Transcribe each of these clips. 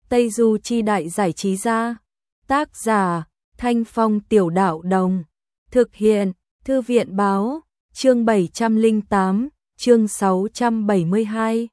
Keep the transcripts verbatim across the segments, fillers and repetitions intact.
Tây Du Chi Đại Giải Trí Gia. Tác giả Thanh Phong Tiểu Đạo Đồng. Thực hiện Thư viện Báo. Chương bảy trăm lẻ tám, chương sáu trăm bảy mươi hai.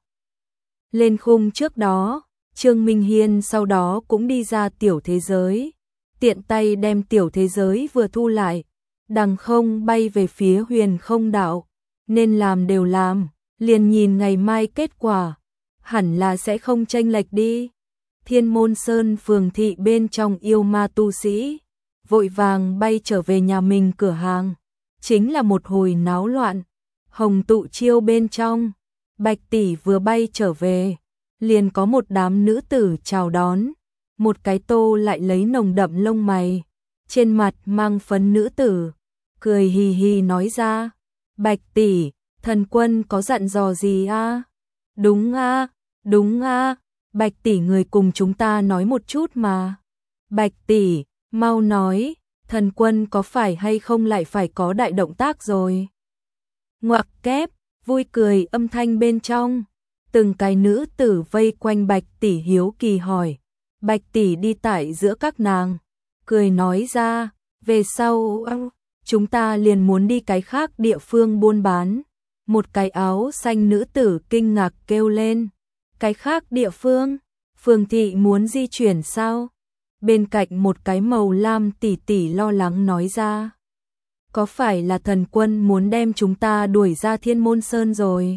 Lên khung trước đó, Trương Minh Hiên sau đó cũng đi ra tiểu thế giới, tiện tay đem tiểu thế giới vừa thu lại, đằng không bay về phía Huyền Không Đạo, nên làm đều làm, liền nhìn ngày mai kết quả, hẳn là sẽ không chênh lệch đi. Thiên Môn Sơn phường thị bên trong yêu ma tu sĩ, vội vàng bay trở về nhà mình cửa hàng, chính là một hồi náo loạn. Hồng Tụ Chiêu bên trong, Bạch tỷ vừa bay trở về, liền có một đám nữ tử chào đón, một cái tô lại lấy nồng đậm lông mày, trên mặt mang phấn nữ tử, cười hì hì nói ra, Bạch tỷ, thần quân có dặn dò gì a? À? Đúng a, à, đúng a, à. Bạch tỷ người cùng chúng ta nói một chút mà. Bạch tỷ, mau nói, thần quân có phải hay không lại phải có đại động tác rồi. Ngoặc kép, vui cười âm thanh bên trong, từng cái nữ tử vây quanh Bạch tỷ hiếu kỳ hỏi. Bạch tỷ đi tại giữa các nàng, cười nói ra, về sau chúng ta liền muốn đi cái khác địa phương buôn bán. Một cái áo xanh nữ tử kinh ngạc kêu lên, cái khác địa phương, phường thị muốn di chuyển sao? Bên cạnh một cái màu lam tỷ tỷ lo lắng nói ra, có phải là thần quân muốn đem chúng ta đuổi ra Thiên Môn Sơn rồi?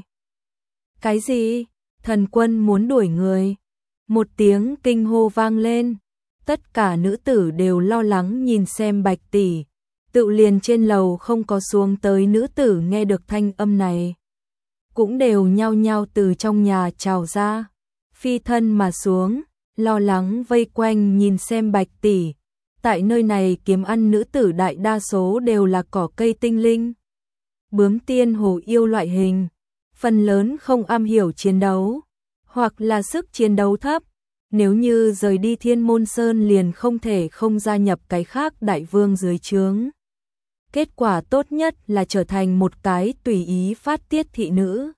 Cái gì? Thần quân muốn đuổi người? Một tiếng kinh hô vang lên, tất cả nữ tử đều lo lắng nhìn xem Bạch tỷ. Tự liền trên lầu không có xuống tới nữ tử nghe được thanh âm này, cũng đều nhao nhao từ trong nhà trào ra, phi thân mà xuống, lo lắng vây quanh nhìn xem Bạch tỷ. Tại nơi này kiếm ăn nữ tử đại đa số đều là cỏ cây tinh linh, bướm tiên hồ yêu loại hình, phần lớn không am hiểu chiến đấu, hoặc là sức chiến đấu thấp. Nếu như rời đi Thiên Môn Sơn liền không thể không gia nhập cái khác đại vương dưới trướng. Kết quả tốt nhất là trở thành một cái tùy ý phát tiết thị nữ.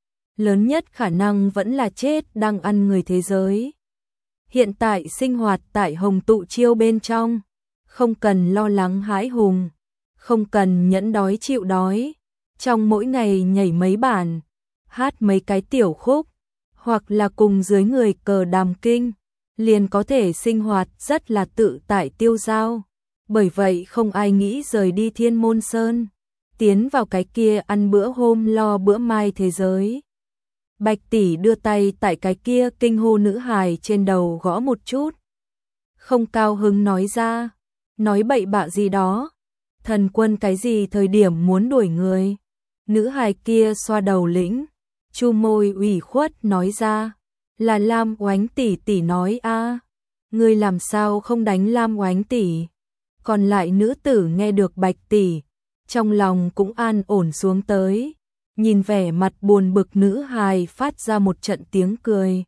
Lớn nhất khả năng vẫn là chết đang ăn người thế giới. Hiện tại sinh hoạt tại Hồng Tụ Chiêu bên trong, không cần lo lắng hãi hùng, không cần nhẫn đói chịu đói. Trong mỗi ngày nhảy mấy bản, hát mấy cái tiểu khúc, hoặc là cùng dưới người cờ đàm kinh, liền có thể sinh hoạt rất là tự tại tiêu dao. Bởi vậy không ai nghĩ rời đi Thiên Môn Sơn, tiến vào cái kia ăn bữa hôm lo bữa mai thế giới. Bạch tỷ đưa tay tại cái kia kinh hô nữ hài trên đầu gõ một chút. Không cao hứng nói ra, nói bậy bạ gì đó. Thần quân cái gì thời điểm muốn đuổi người? Nữ hài kia xoa đầu lĩnh, chu môi ủy khuất nói ra, là Lam Oánh tỷ tỷ nói a, à, ngươi làm sao không đánh Lam Oánh tỷ? Còn lại nữ tử nghe được Bạch tỷ, trong lòng cũng an ổn xuống tới, nhìn vẻ mặt buồn bực nữ hài phát ra một trận tiếng cười.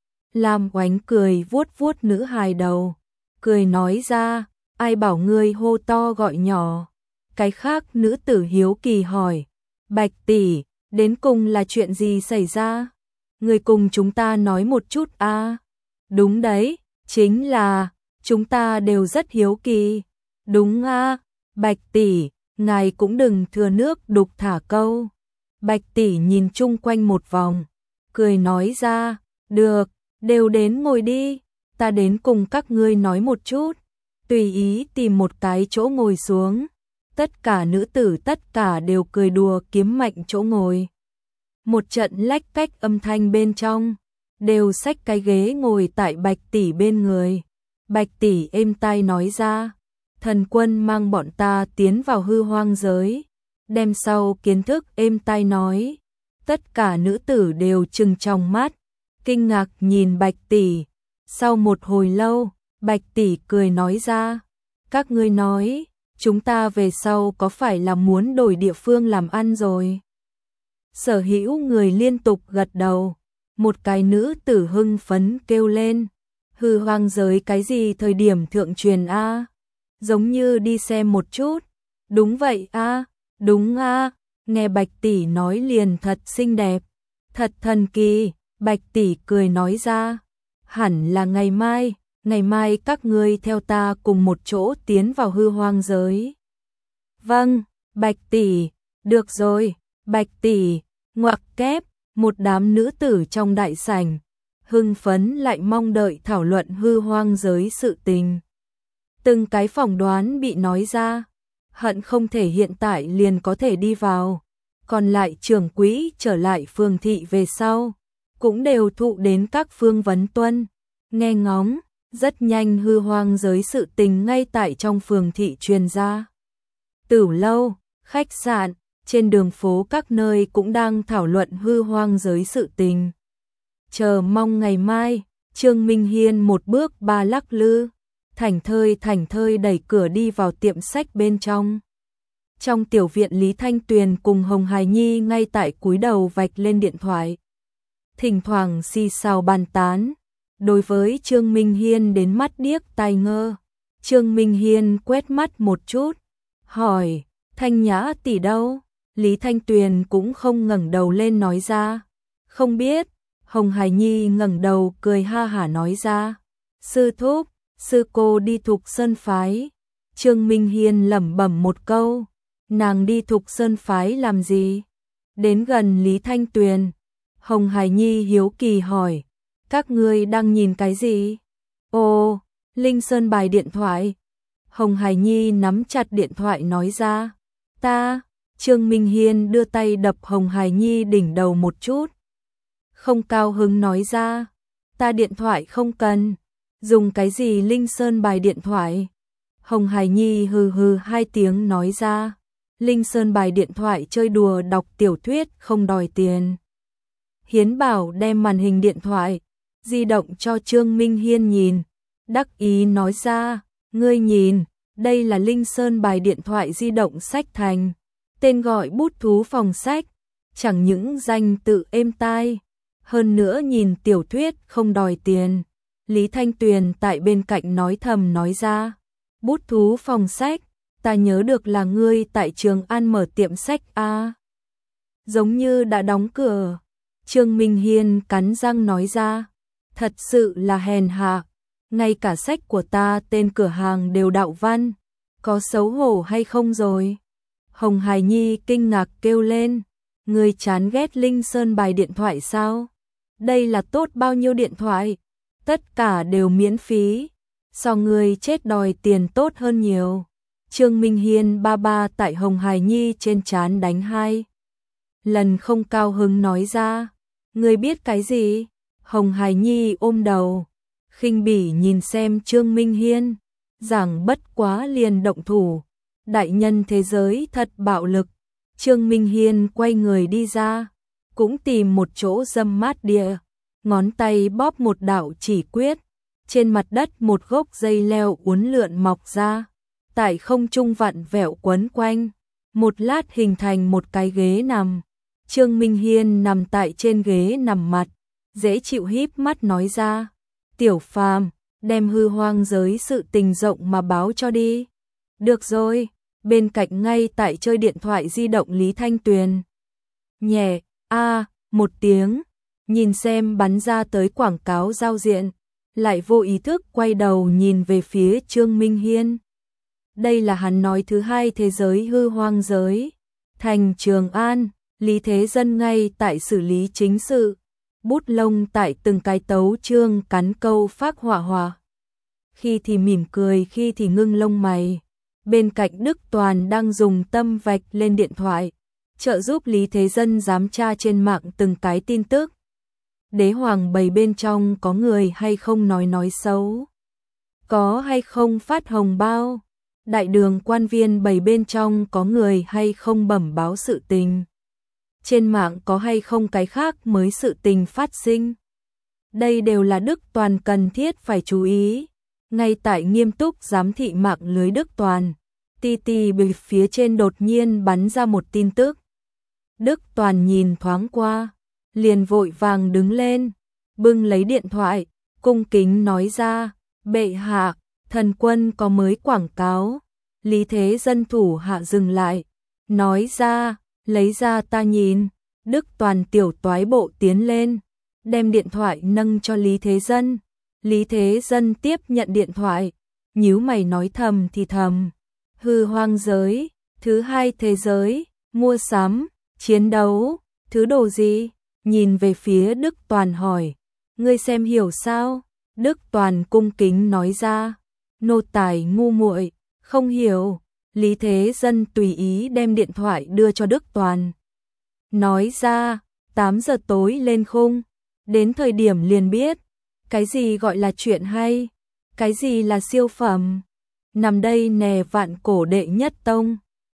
Lam Oánh cười vuốt vuốt nữ hài đầu, cười nói ra, ai bảo ngươi hô to gọi nhỏ? Cái khác nữ tử hiếu kỳ hỏi, Bạch tỷ, đến cùng là chuyện gì xảy ra? Người cùng chúng ta nói một chút a. À? Đúng đấy, chính là, chúng ta đều rất hiếu kỳ. Đúng a, à? Bạch tỷ, ngài cũng đừng thừa nước đục thả câu. Bạch tỷ nhìn chung quanh một vòng, cười nói ra, được, đều đến ngồi đi, ta đến cùng các ngươi nói một chút. Tùy ý tìm một cái chỗ ngồi xuống. Tất cả nữ tử tất cả đều cười đùa kiếm mạnh chỗ ngồi. Một trận lách cách âm thanh bên trong, đều xách cái ghế ngồi tại Bạch tỷ bên người. Bạch tỷ êm tai nói ra, thần quân mang bọn ta tiến vào hư hoang giới, đem sau kiến thức êm tai nói. Tất cả nữ tử đều trừng tròng mắt, kinh ngạc nhìn Bạch tỷ. Sau một hồi lâu, Bạch tỷ cười nói ra, các ngươi nói, chúng ta về sau có phải là muốn đổi địa phương làm ăn rồi? Sở hữu người liên tục gật đầu, một cái nữ tử hưng phấn kêu lên, hư hoang giới cái gì thời điểm thượng truyền a? À? Giống như đi xem một chút. Đúng vậy a, à? Đúng a, à? Nghe Bạch tỷ nói liền thật xinh đẹp, thật thần kỳ. Bạch tỷ cười nói ra, hẳn là ngày mai, ngày mai các ngươi theo ta cùng một chỗ tiến vào hư hoang giới. Vâng, Bạch tỷ, được rồi, Bạch tỷ, ngoặc kép, một đám nữ tử trong đại sảnh, hưng phấn lại mong đợi thảo luận hư hoang giới sự tình. Từng cái phỏng đoán bị nói ra, hận không thể hiện tại liền có thể đi vào, còn lại trưởng quỹ trở lại phường thị về sau, cũng đều thụ đến các phương vấn tuân, nghe ngóng, rất nhanh hư hoang giới sự tình ngay tại trong phường thị truyền ra. Tửu lâu, khách sạn, trên đường phố các nơi cũng đang thảo luận hư hoang giới sự tình. Chờ mong ngày mai, Trương Minh Hiên một bước ba lắc lư, thảnh thơi thảnh thơi đẩy cửa đi vào tiệm sách bên trong. Trong tiểu viện Lý Thanh Tuyền cùng Hồng Hải Nhi ngay tại cúi đầu vạch lên điện thoại. Thỉnh thoảng xì xào bàn tán. Đối với Trương Minh Hiên đến mắt điếc tai ngơ. Trương Minh Hiên quét mắt một chút, hỏi, Thanh Nhã tỷ đâu? Lý Thanh Tuyền cũng không ngẩng đầu lên nói ra. Không biết. Hồng Hải Nhi ngẩng đầu cười ha hả nói ra. Sư thúc, sư cô đi Thục Sơn phái. Trương Minh Hiên lẩm bẩm một câu. Nàng đi Thục Sơn phái làm gì? Đến gần Lý Thanh Tuyền, Hồng Hải Nhi hiếu kỳ hỏi, các ngươi đang nhìn cái gì? Ồ, Linh Sơn bài điện thoại. Hồng Hải Nhi nắm chặt điện thoại nói ra. Ta, Trương Minh Hiên đưa tay đập Hồng Hải Nhi đỉnh đầu một chút. Không cao hứng nói ra, ta điện thoại không cần, dùng cái gì Linh Sơn bài điện thoại? Hồng Hải Nhi hừ hừ hai tiếng nói ra. Linh Sơn bài điện thoại chơi đùa đọc tiểu thuyết không đòi tiền. Hiến Bảo đem màn hình điện thoại di động cho Trương Minh Hiên nhìn, đắc ý nói ra, ngươi nhìn, đây là Linh Sơn bài điện thoại di động sách thành, tên gọi bút thú phòng sách, chẳng những danh tự êm tai, hơn nữa nhìn tiểu thuyết không đòi tiền. Lý Thanh Tuyền tại bên cạnh nói thầm nói ra, bút thú phòng sách, ta nhớ được là ngươi tại Trường An mở tiệm sách a. Giống như đã đóng cửa. Trương Minh Hiên cắn răng nói ra, thật sự là hèn hạ, ngay cả sách của ta tên cửa hàng đều đạo văn, có xấu hổ hay không rồi? Hồng Hải Nhi kinh ngạc kêu lên, ngươi chán ghét Linh Sơn bài điện thoại sao? Đây là tốt bao nhiêu điện thoại, tất cả đều miễn phí, so ngươi chết đòi tiền tốt hơn nhiều. Trương Minh Hiên ba ba tại Hồng Hải Nhi trên trán đánh hai lần không cao hứng nói ra, ngươi biết cái gì? Hồng Hải Nhi ôm đầu, khinh bỉ nhìn xem Trương Minh Hiên, giảng bất quá liền động thủ, đại nhân thế giới thật bạo lực. Trương Minh Hiên quay người đi ra, cũng tìm một chỗ râm mát địa, ngón tay bóp một đạo chỉ quyết, trên mặt đất một gốc dây leo uốn lượn mọc ra, tại không trung vặn vẹo quấn quanh, một lát hình thành một cái ghế nằm. Trương Minh Hiên nằm tại trên ghế nằm mặt, dễ chịu híp mắt nói ra, Tiểu Phàm, đem hư hoang giới sự tình rộng mà báo cho đi. Được rồi, bên cạnh ngay tại chơi điện thoại di động Lý Thanh Tuyền. Nhẹ, a một tiếng, nhìn xem bắn ra tới quảng cáo giao diện, lại vô ý thức quay đầu nhìn về phía Trương Minh Hiên. Đây là hắn nói thứ hai thế giới hư hoang giới. Thành Trường An, Lý Thế Dân ngay tại xử lý chính sự, bút lông tại từng cái tấu chương cắn câu phác hỏa hỏa. Khi thì mỉm cười, khi thì ngưng lông mày. Bên cạnh Đức Toàn đang dùng tâm vạch lên điện thoại, trợ giúp Lý Thế Dân giám tra trên mạng từng cái tin tức. Đế hoàng bầy bên trong có người hay không nói nói xấu, có hay không phát hồng bao. Đại đường quan viên bầy bên trong có người hay không bẩm báo sự tình, trên mạng có hay không cái khác mới sự tình phát sinh. Đây đều là Đức Toàn cần thiết phải chú ý. Ngay tại nghiêm túc giám thị mạng lưới Đức Toàn, tì tì bì phía trên đột nhiên bắn ra một tin tức. Đức Toàn nhìn thoáng qua, liền vội vàng đứng lên, bưng lấy điện thoại, cung kính nói ra, bệ hạ, thần quân có mới quảng cáo. Lý Thế Dân thủ hạ dừng lại, nói ra, lấy ra ta nhìn. Đức Toàn tiểu toái bộ tiến lên, đem điện thoại nâng cho Lý Thế Dân, Lý Thế Dân tiếp nhận điện thoại, nhíu mày nói thầm thì thầm. Hư hoang giới, thứ hai thế giới, mua sắm, chiến đấu, thứ đồ gì? Nhìn về phía Đức Toàn hỏi. Ngươi xem hiểu sao? Đức Toàn cung kính nói ra. Nô tài ngu muội, không hiểu. Lý Thế Dân tùy ý đem điện thoại đưa cho Đức Toàn. Nói ra, tám giờ tối lên khung. Đến thời điểm liền biết. Cái gì gọi là chuyện hay? Cái gì là siêu phẩm? Nằm đây nè vạn cổ đệ nhất tông.